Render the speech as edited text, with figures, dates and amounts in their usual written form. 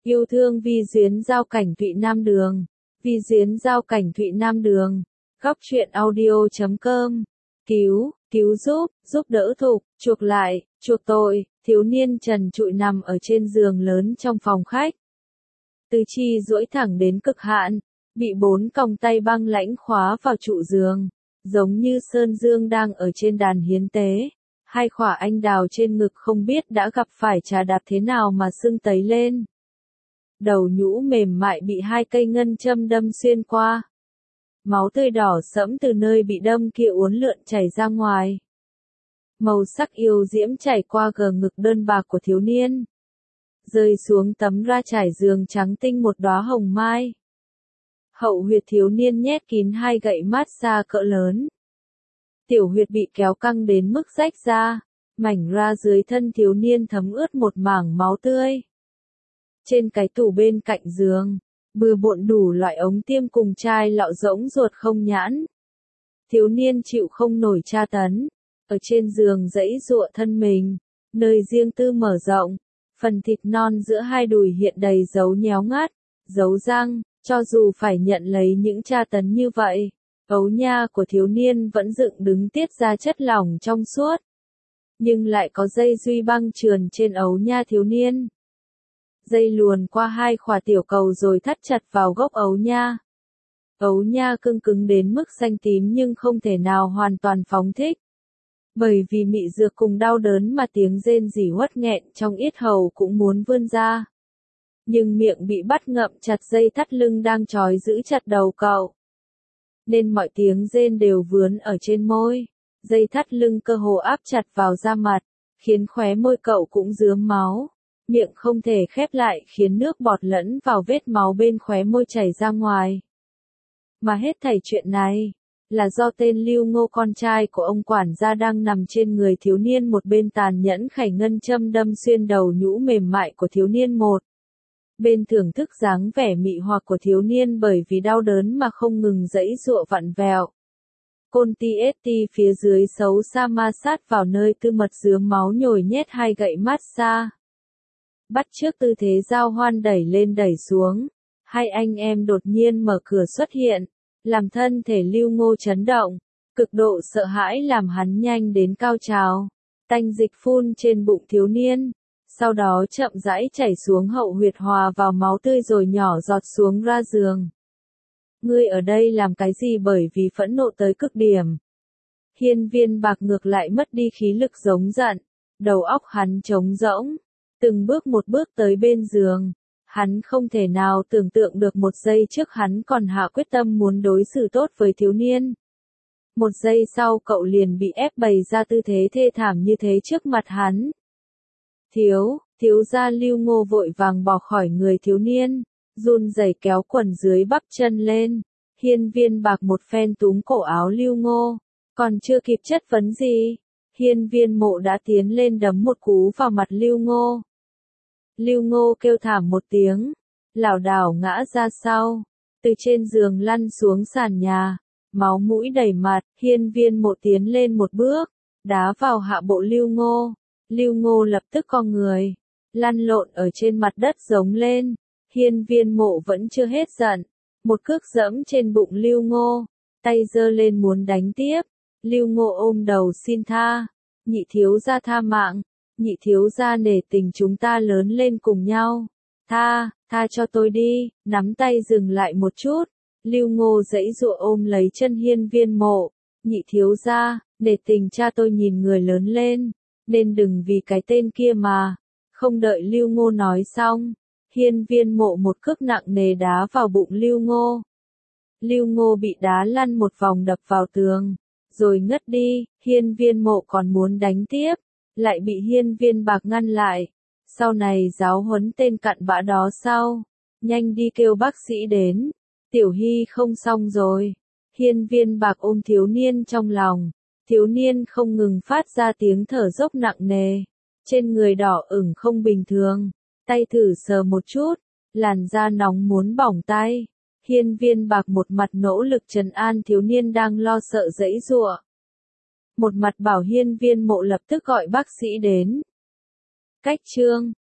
Yêu thương Vi Duyến Giao Cảnh Thụy Nam Đường. Vi Duyến Giao Cảnh Thụy Nam Đường. Góc truyện audio.com. Cứu giúp đỡ Thục, chuộc lại, chuộc tội, thiếu niên trần trụi nằm ở trên giường lớn trong phòng khách. Tứ chi duỗi thẳng đến cực hạn, bị 4 còng tay băng lãnh khóa vào trụ giường, giống như Sơn Dương đang ở trên đàn hiến tế. Hai khỏa anh đào trên ngực không biết đã gặp phải trà đạp thế nào mà sưng tấy lên. Đầu nhũ mềm mại bị 2 cây ngân châm đâm xuyên qua. Máu tươi đỏ sẫm từ nơi bị đâm kia uốn lượn chảy ra ngoài. Màu sắc yêu diễm chảy qua gờ ngực đơn bạc của thiếu niên. Rơi xuống tấm ra trải giường trắng tinh một đóa hồng mai. Hậu huyệt thiếu niên nhét kín 2 gậy massage cỡ lớn. Tiểu huyệt bị kéo căng đến mức rách ra, mảnh ra dưới thân thiếu niên thấm ướt một mảng máu tươi. Trên cái tủ bên cạnh giường, bừa bộn đủ loại ống tiêm cùng chai lọ rỗng ruột không nhãn. Thiếu niên chịu không nổi tra tấn, ở trên giường giãy giụa thân mình, nơi riêng tư mở rộng, phần thịt non giữa 2 đùi hiện đầy dấu nhéo ngắt, dấu răng, cho dù phải nhận lấy những tra tấn như vậy, ấu nha của thiếu niên vẫn dựng đứng tiết ra chất lỏng trong suốt. Nhưng lại có dây duy băng trườn trên ấu nha thiếu niên. Dây luồn qua 2 khỏa tiểu cầu rồi thắt chặt vào gốc ấu nha. Ấu nha cứng cứng đến mức xanh tím nhưng không thể nào hoàn toàn phóng thích. Bởi vì mị dược cùng đau đớn mà tiếng rên rỉ uất nghẹn trong yết hầu cũng muốn vươn ra. Nhưng miệng bị bắt ngậm chặt dây thắt lưng đang trói giữ chặt đầu cậu. Nên mọi tiếng rên đều vướn ở trên môi. Dây thắt lưng cơ hồ áp chặt vào da mặt, khiến khóe môi cậu cũng rướm máu. Miệng không thể khép lại khiến nước bọt lẫn vào vết máu bên khóe môi chảy ra ngoài. Mà hết thảy chuyện này, là do tên Lưu Ngô con trai của ông quản gia đang nằm trên người thiếu niên một bên tàn nhẫn khải ngân châm đâm xuyên đầu nhũ mềm mại của thiếu niên một. Bên thưởng thức dáng vẻ mị hoặc của thiếu niên bởi vì đau đớn mà không ngừng giãy giụa vặn vẹo. Côn ti phía dưới xấu xa ma sát vào nơi tư mật rướm máu nhồi nhét 2 gậy massage. Bắt chước tư thế giao hoan đẩy lên đẩy xuống, 2 anh em đột nhiên mở cửa xuất hiện, làm thân thể Lưu Ngô chấn động, cực độ sợ hãi làm hắn nhanh đến cao trào. Tanh dịch phun trên bụng thiếu niên, sau đó chậm rãi chảy xuống hậu huyệt hòa vào máu tươi rồi nhỏ giọt xuống ra giường. Ngươi ở đây làm cái gì? Bởi vì phẫn nộ tới cực điểm. Hiên Viên Bạc ngược lại mất đi khí lực giống giận, đầu óc hắn trống rỗng, từng bước một bước tới bên giường. Hắn không thể nào tưởng tượng được một giây trước hắn còn hạ quyết tâm muốn đối xử tốt với thiếu niên. Một giây sau cậu liền bị ép bày ra tư thế thê thảm như thế trước mặt hắn. Thiếu gia Lưu Ngô vội vàng bỏ khỏi người thiếu niên, run rẩy kéo quần dưới bắp chân lên. Hiên Viên Bạc một phen túm cổ áo Lưu Ngô, còn chưa kịp chất vấn gì, Hiên Viên Mộ đã tiến lên đấm một cú vào mặt Lưu Ngô. Lưu Ngô kêu thảm một tiếng, lảo đảo ngã ra sau, từ trên giường lăn xuống sàn nhà, máu mũi đầy mặt. Hiên Viên Mộ tiến lên một bước, đá vào hạ bộ Lưu Ngô. Lưu Ngô lập tức co người, lăn lộn ở trên mặt đất giống lên. Hiên Viên Mộ vẫn chưa hết giận, một cước giẫm trên bụng Lưu Ngô, tay giơ lên muốn đánh tiếp. Lưu Ngô ôm đầu xin tha, nhị thiếu gia tha mạng, nhị thiếu gia nể tình chúng ta lớn lên cùng nhau, tha cho tôi đi. Nắm tay dừng lại một chút, Lưu Ngô giãy giụa ôm lấy chân Hiên Viên Mộ, nhị thiếu gia, nể tình cha tôi nhìn người lớn lên, nên đừng vì cái tên kia mà. Không đợi Lưu Ngô nói xong, Hiên Viên Mộ một cước nặng nề đá vào bụng Lưu Ngô. Lưu Ngô bị đá lăn một vòng đập vào tường, rồi ngất đi. Hiên Viên Mộ còn muốn đánh tiếp, lại bị Hiên Viên Bạc ngăn lại. Sau này giáo huấn tên cặn bã đó sau, nhanh đi kêu bác sĩ đến, Tiểu Hy không xong rồi. Hiên Viên Bạc ôm thiếu niên trong lòng, thiếu niên không ngừng phát ra tiếng thở dốc nặng nề, trên người đỏ ửng không bình thường, tay thử sờ một chút, làn da nóng muốn bỏng tay. Hiên Viên Bạc một mặt nỗ lực trấn an thiếu niên đang lo sợ giãy giụa, một mặt bảo Hiên Viên Mộ lập tức gọi bác sĩ đến. Cách chương